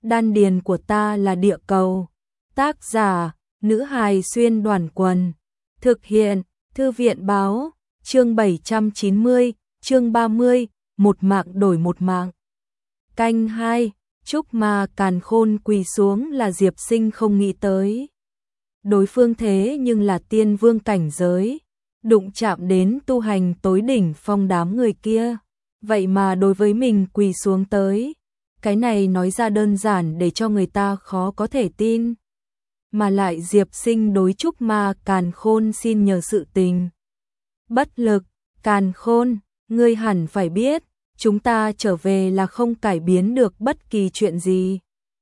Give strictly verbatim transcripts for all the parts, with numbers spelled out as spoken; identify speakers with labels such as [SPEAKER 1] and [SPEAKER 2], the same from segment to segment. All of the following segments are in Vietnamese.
[SPEAKER 1] đan điền của ta là địa cầu. Tác giả, nữ hài xuyên đoàn quần. Thực hiện, thư viện báo, chương bảy trăm chín mươi, chương ba mươi, một mạng đổi một mạng. Canh hai, Trúc Ma Càn Khôn quỳ xuống là Diệp Sinh không nghĩ tới. Đối phương thế nhưng là tiên vương cảnh giới, đụng chạm đến tu hành tối đỉnh phong đám người kia. Vậy mà đối với mình quỳ xuống tới. Cái này nói ra đơn giản để cho người ta khó có thể tin. Mà lại Diệp Sinh đối Trúc Ma Càn Khôn xin nhờ sự tình. Bất lực, Càn Khôn, ngươi hẳn phải biết, chúng ta trở về là không cải biến được bất kỳ chuyện gì.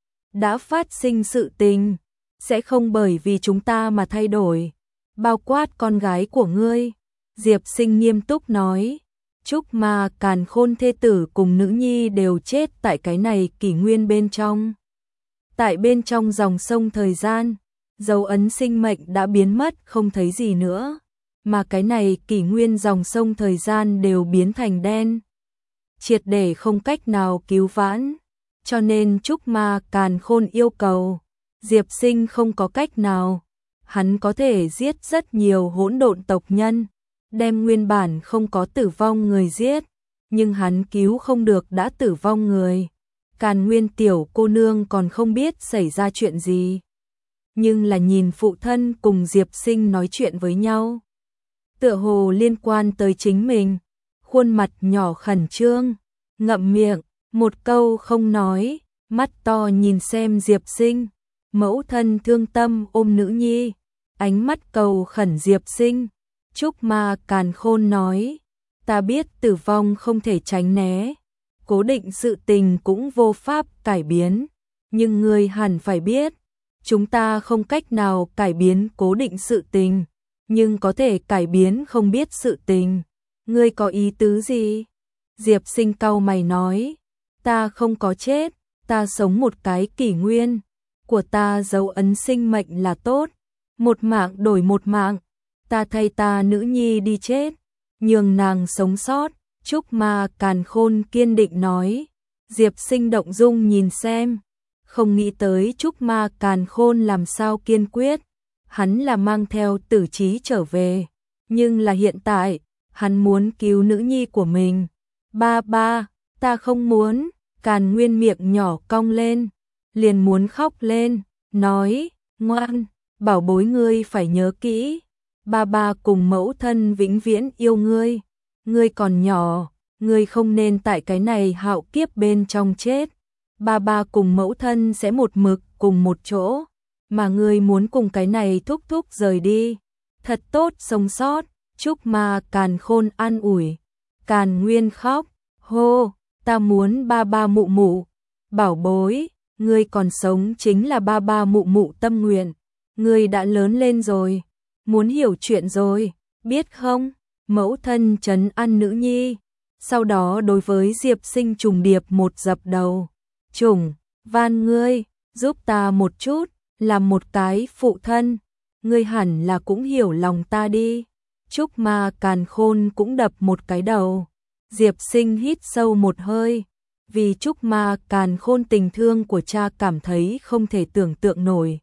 [SPEAKER 1] Đã phát sinh sự tình, sẽ không bởi vì chúng ta mà thay đổi. Bao quát con gái của ngươi. Diệp Sinh nghiêm túc nói. Trúc Ma Càn Khôn thê tử cùng nữ nhi đều chết tại cái này kỷ nguyên bên trong. Tại bên trong dòng sông thời gian, dấu ấn sinh mệnh đã biến mất không thấy gì nữa. Mà cái này kỷ nguyên dòng sông thời gian đều biến thành đen. Triệt để không cách nào cứu vãn. Cho nên Trúc Ma Càn Khôn yêu cầu. Diệp Sinh không có cách nào. Hắn có thể giết rất nhiều hỗn độn tộc nhân. Đem nguyên bản không có tử vong người giết. Nhưng hắn cứu không được đã tử vong người. Càn Nguyên tiểu cô nương còn không biết xảy ra chuyện gì. Nhưng là nhìn phụ thân cùng Diệp Sinh nói chuyện với nhau. Tựa hồ liên quan tới chính mình. Khuôn mặt nhỏ khẩn trương, ngậm miệng, một câu không nói, mắt to nhìn xem Diệp Sinh. Mẫu thân thương tâm ôm nữ nhi, ánh mắt cầu khẩn Diệp Sinh. Trúc Ma Càn Khôn nói, ta biết tử vong không thể tránh né, cố định sự tình cũng vô pháp cải biến, nhưng ngươi hẳn phải biết, chúng ta không cách nào cải biến cố định sự tình, nhưng có thể cải biến không biết sự tình. Ngươi có ý tứ gì? Diệp Sinh cau mày nói, ta không có chết, ta sống một cái kỷ nguyên, của ta dấu ấn sinh mệnh là tốt, một mạng đổi một mạng, ta thay ta nữ nhi đi chết, nhường nàng sống sót. Trúc Ma Càn Khôn kiên định nói. Diệp Sinh động dung nhìn xem, không nghĩ tới Trúc Ma Càn Khôn làm sao kiên quyết. Hắn là mang theo tử trí trở về, nhưng là hiện tại, hắn muốn cứu nữ nhi của mình. Ba ba, ta không muốn. Càn Nguyên miệng nhỏ cong lên, liền muốn khóc lên, nói, ngoan, bảo bối ngươi phải nhớ kỹ. Ba ba cùng mẫu thân vĩnh viễn yêu ngươi. Ngươi còn nhỏ, ngươi không nên tại cái này hạo kiếp bên trong chết. Ba ba cùng mẫu thân sẽ một mực cùng một chỗ, mà ngươi muốn cùng cái này thúc thúc rời đi. Thật tốt sống sót. Trúc Ma Càn Khôn an ủi. Càn Nguyên khóc, hô, ta muốn ba ba mụ mụ. Bảo bối, ngươi còn sống chính là ba ba mụ mụ tâm nguyện. Ngươi đã lớn lên rồi, muốn hiểu chuyện rồi, biết không? Mẫu thân trấn an nữ nhi, sau đó đối với Diệp Sinh trùng điệp một dập đầu. Trùng, van ngươi, giúp ta một chút, làm một cái phụ thân, ngươi hẳn là cũng hiểu lòng ta đi. Trúc Ma Càn Khôn cũng đập một cái đầu. Diệp Sinh hít sâu một hơi, vì Trúc Ma Càn Khôn tình thương của cha cảm thấy không thể tưởng tượng nổi.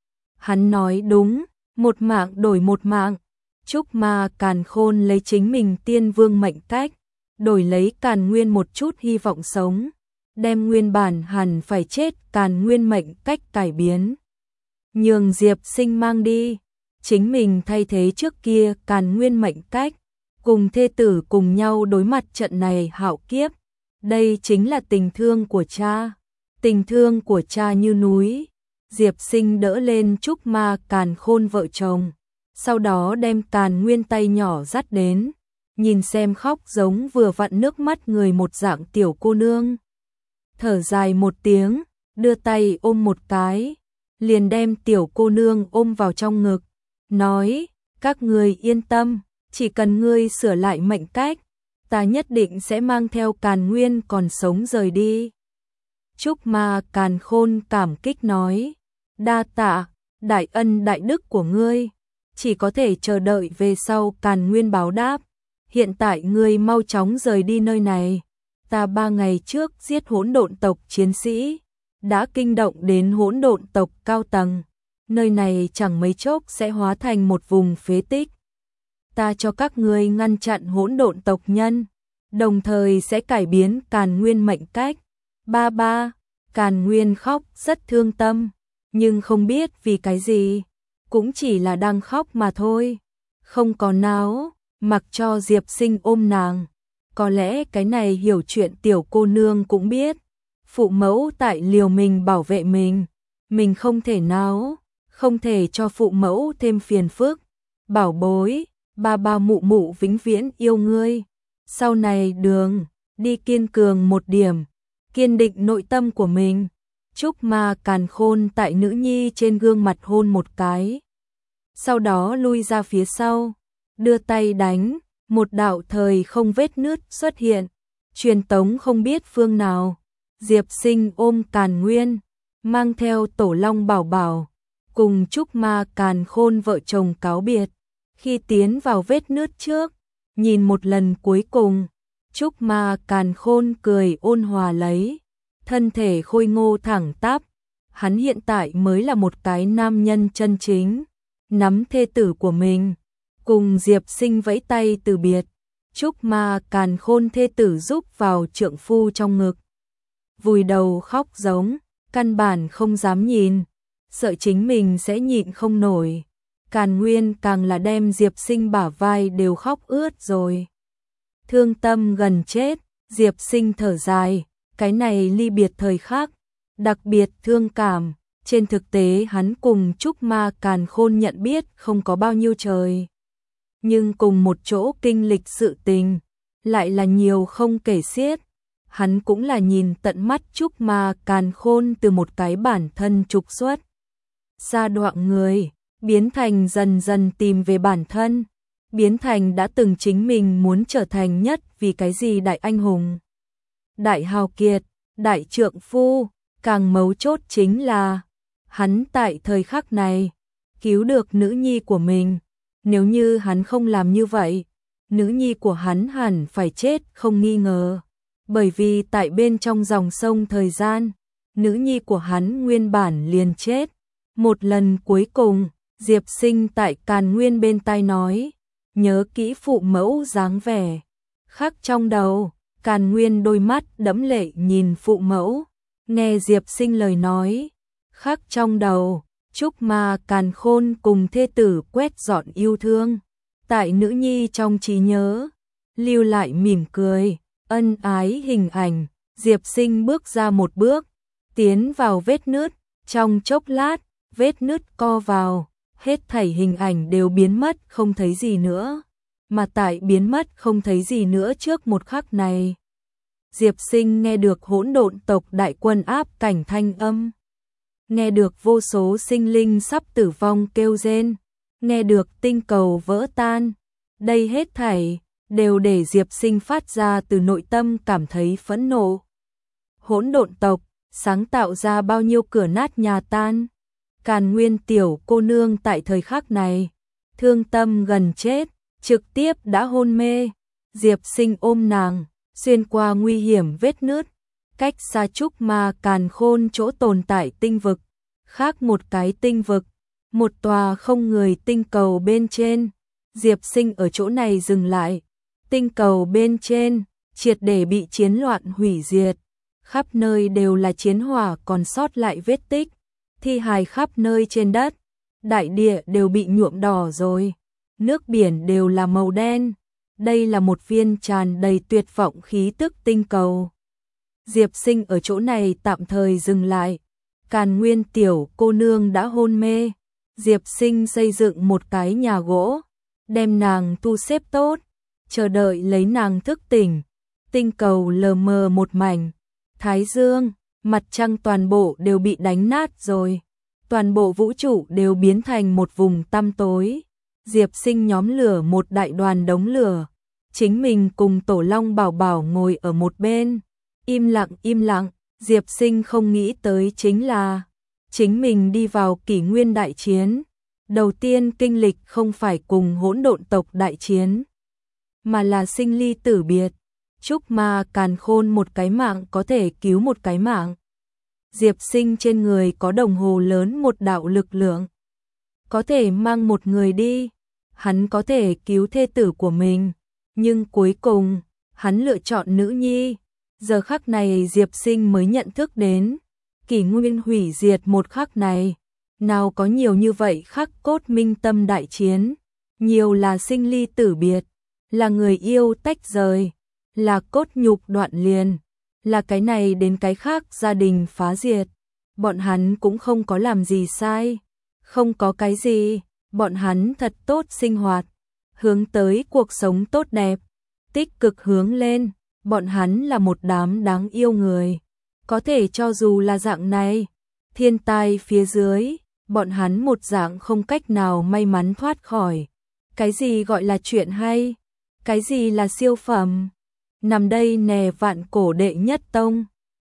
[SPEAKER 1] Hắn nói đúng, một mạng đổi một mạng. Trúc Ma Càn Khôn lấy chính mình tiên vương mệnh cách, đổi lấy Càn Nguyên một chút hy vọng sống, đem nguyên bản hẳn phải chết Càn Nguyên mệnh cách cải biến. Nhường Diệp Sinh mang đi, chính mình thay thế trước kia Càn Nguyên mệnh cách, cùng thê tử cùng nhau đối mặt trận này hạo kiếp. Đây chính là tình thương của cha, tình thương của cha như núi. Diệp Sinh đỡ lên Trúc Ma Càn Khôn vợ chồng, sau đó đem Càn Nguyên tay nhỏ dắt đến, nhìn xem khóc giống vừa vặn nước mắt người một dạng tiểu cô nương. Thở dài một tiếng, đưa tay ôm một cái, liền đem tiểu cô nương ôm vào trong ngực, nói, các ngươi yên tâm, chỉ cần ngươi sửa lại mệnh cách, ta nhất định sẽ mang theo Càn Nguyên còn sống rời đi. Trúc Ma Càn Khôn cảm kích nói, đa tạ, đại ân đại đức của ngươi, chỉ có thể chờ đợi về sau Càn Nguyên báo đáp. Hiện tại ngươi mau chóng rời đi nơi này, ta ba ngày trước giết hỗn độn tộc chiến sĩ, đã kinh động đến hỗn độn tộc cao tầng. Nơi này chẳng mấy chốc sẽ hóa thành một vùng phế tích. Ta cho các ngươi ngăn chặn hỗn độn tộc nhân, đồng thời sẽ cải biến Càn Nguyên mệnh cách. Ba ba, Càn Nguyên khóc rất thương tâm, nhưng không biết vì cái gì, cũng chỉ là đang khóc mà thôi, không có náo, mặc cho Diệp Sinh ôm nàng. Có lẽ cái này hiểu chuyện tiểu cô nương cũng biết, phụ mẫu tại liều mình bảo vệ mình, mình không thể náo, không thể cho phụ mẫu thêm phiền phức. Bảo bối, ba ba mụ mụ vĩnh viễn yêu ngươi. Sau này đường, đi kiên cường một điểm, kiên định nội tâm của mình. Trúc Ma Càn Khôn tại nữ nhi trên gương mặt hôn một cái. Sau đó lui ra phía sau, đưa tay đánh, một đạo thời không vết nứt xuất hiện. Truyền tống không biết phương nào. Diệp Sinh ôm Càn Nguyên, mang theo Tổ Long Bảo Bảo, cùng Trúc Ma Càn Khôn vợ chồng cáo biệt. Khi tiến vào vết nứt trước, nhìn một lần cuối cùng, Trúc Ma Càn Khôn cười ôn hòa lấy, thân thể khôi ngô thẳng tắp, hắn hiện tại mới là một cái nam nhân chân chính, nắm thê tử của mình, cùng Diệp Sinh vẫy tay từ biệt. Trúc Ma Càn Khôn thê tử giúp vào trượng phu trong ngực, vùi đầu khóc giống, căn bản không dám nhìn, sợ chính mình sẽ nhịn không nổi. Càn Nguyên càng là đem Diệp Sinh bả vai đều khóc ướt rồi. Thương tâm gần chết, Diệp Sinh thở dài, cái này ly biệt thời khắc, đặc biệt thương cảm. Trên thực tế hắn cùng Trúc Ma Càn Khôn nhận biết không có bao nhiêu trời, nhưng cùng một chỗ kinh lịch sự tình, lại là nhiều không kể xiết. Hắn cũng là nhìn tận mắt Trúc Ma Càn Khôn từ một cái bản thân trục xuất, sa đoạn người, biến thành dần dần tìm về bản thân, biến thành đã từng chính mình muốn trở thành nhất vì cái gì đại anh hùng, đại hào kiệt, đại trượng phu. Càng mấu chốt chính là hắn tại thời khắc này cứu được nữ nhi của mình. Nếu như hắn không làm như vậy, nữ nhi của hắn hẳn phải chết không nghi ngờ. Bởi vì tại bên trong dòng sông thời gian, nữ nhi của hắn nguyên bản liền chết. Một lần cuối cùng, Diệp Sinh tại Càn Nguyên bên tai nói, nhớ kỹ phụ mẫu dáng vẻ. Khắc trong đầu, Càn Nguyên đôi mắt đẫm lệ nhìn phụ mẫu, nghe Diệp Sinh lời nói. Khắc trong đầu, Trúc Ma Càn Khôn cùng thê tử quét dọn yêu thương, tại nữ nhi trong trí nhớ, lưu lại mỉm cười, ân ái hình ảnh. Diệp Sinh bước ra một bước, tiến vào vết nứt, trong chốc lát, vết nứt co vào, hết thảy hình ảnh đều biến mất không thấy gì nữa. Mà tại biến mất không thấy gì nữa trước một khắc này, Diệp Sinh nghe được hỗn độn tộc đại quân áp cảnh thanh âm, nghe được vô số sinh linh sắp tử vong kêu rên, nghe được tinh cầu vỡ tan. Đây hết thảy đều để Diệp Sinh phát ra từ nội tâm cảm thấy phẫn nộ. Hỗn độn tộc sáng tạo ra bao nhiêu cửa nát nhà tan. Càn Nguyên tiểu cô nương tại thời khắc này, thương tâm gần chết, trực tiếp đã hôn mê. Diệp Sinh ôm nàng, xuyên qua nguy hiểm vết nứt, cách xa Trúc Ma Càn Khôn chỗ tồn tại tinh vực, khác một cái tinh vực, một tòa không người tinh cầu bên trên. Diệp Sinh ở chỗ này dừng lại, tinh cầu bên trên triệt để bị chiến loạn hủy diệt, khắp nơi đều là chiến hỏa còn sót lại vết tích, thi hài khắp nơi trên đất, đại địa đều bị nhuộm đỏ rồi, nước biển đều là màu đen. Đây là một viên tràn đầy tuyệt vọng khí tức tinh cầu. Diệp Sinh ở chỗ này tạm thời dừng lại. Càn Nguyên tiểu cô nương đã hôn mê. Diệp Sinh xây dựng một cái nhà gỗ, đem nàng tu xếp tốt, chờ đợi lấy nàng thức tỉnh. Tinh cầu lờ mờ một mảnh, thái dương, mặt trăng toàn bộ đều bị đánh nát rồi. Toàn bộ vũ trụ đều biến thành một vùng tăm tối. Diệp Sinh nhóm lửa một đại đoàn đống lửa, chính mình cùng Tổ Long Bảo Bảo ngồi ở một bên, im lặng im lặng. Diệp Sinh không nghĩ tới chính là chính mình đi vào kỷ nguyên đại chiến, đầu tiên kinh lịch không phải cùng hỗn độn tộc đại chiến, mà là sinh ly tử biệt. Trúc Ma Càn Khôn một cái mạng có thể cứu một cái mạng, Diệp Sinh trên người có đồng hồ lớn một đạo lực lượng. Có thể mang một người đi, hắn có thể cứu thê tử của mình, nhưng cuối cùng, hắn lựa chọn nữ nhi. Giờ khắc này Diệp Sinh mới nhận thức đến, kỷ nguyên hủy diệt một khắc này, nào có nhiều như vậy khắc cốt minh tâm đại chiến, nhiều là sinh ly tử biệt, là người yêu tách rời, là cốt nhục đoạn liền, là cái này đến cái khác gia đình phá diệt. Bọn hắn cũng không có làm gì sai, không có cái gì, bọn hắn thật tốt sinh hoạt, hướng tới cuộc sống tốt đẹp, tích cực hướng lên, bọn hắn là một đám đáng yêu người. Có thể cho dù là dạng này, thiên tai phía dưới, bọn hắn một dạng không cách nào may mắn thoát khỏi. Cái gì gọi là chuyện hay? Cái gì là siêu phẩm? Nằm đây nè vạn cổ đệ nhất tông.